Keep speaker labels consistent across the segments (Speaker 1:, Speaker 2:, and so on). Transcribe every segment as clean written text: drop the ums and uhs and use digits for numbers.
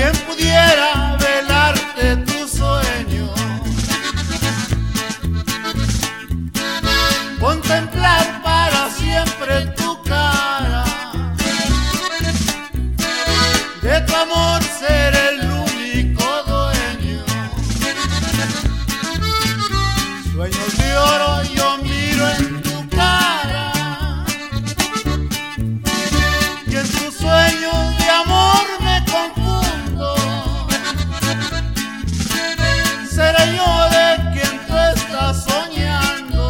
Speaker 1: ¿Quién pudiera velarte tu sueño? Contemplar para siempre tu cara, de tu amor ser el único dueño. Sueños de oro yo miro en tu cara, y en tus sueños de amor me confundo. Seré yo de quien tú estás soñando,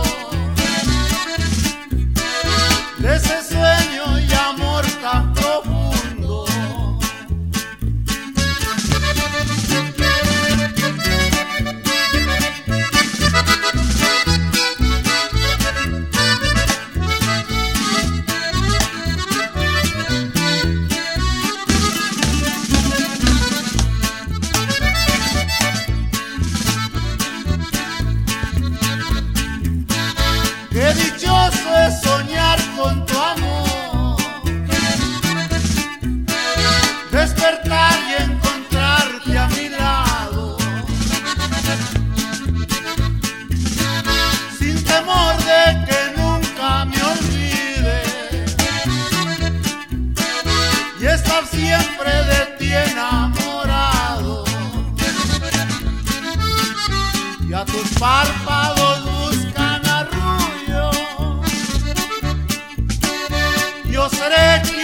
Speaker 1: de ese sueño y amor tan profundo. Qué dichoso es soñar con tu amor, despertar y encontrarte a mi lado, sin temor de que nunca me olvide, y estar siempre de ti enamorado, y a tus párpados buscan arrullo. Yo seré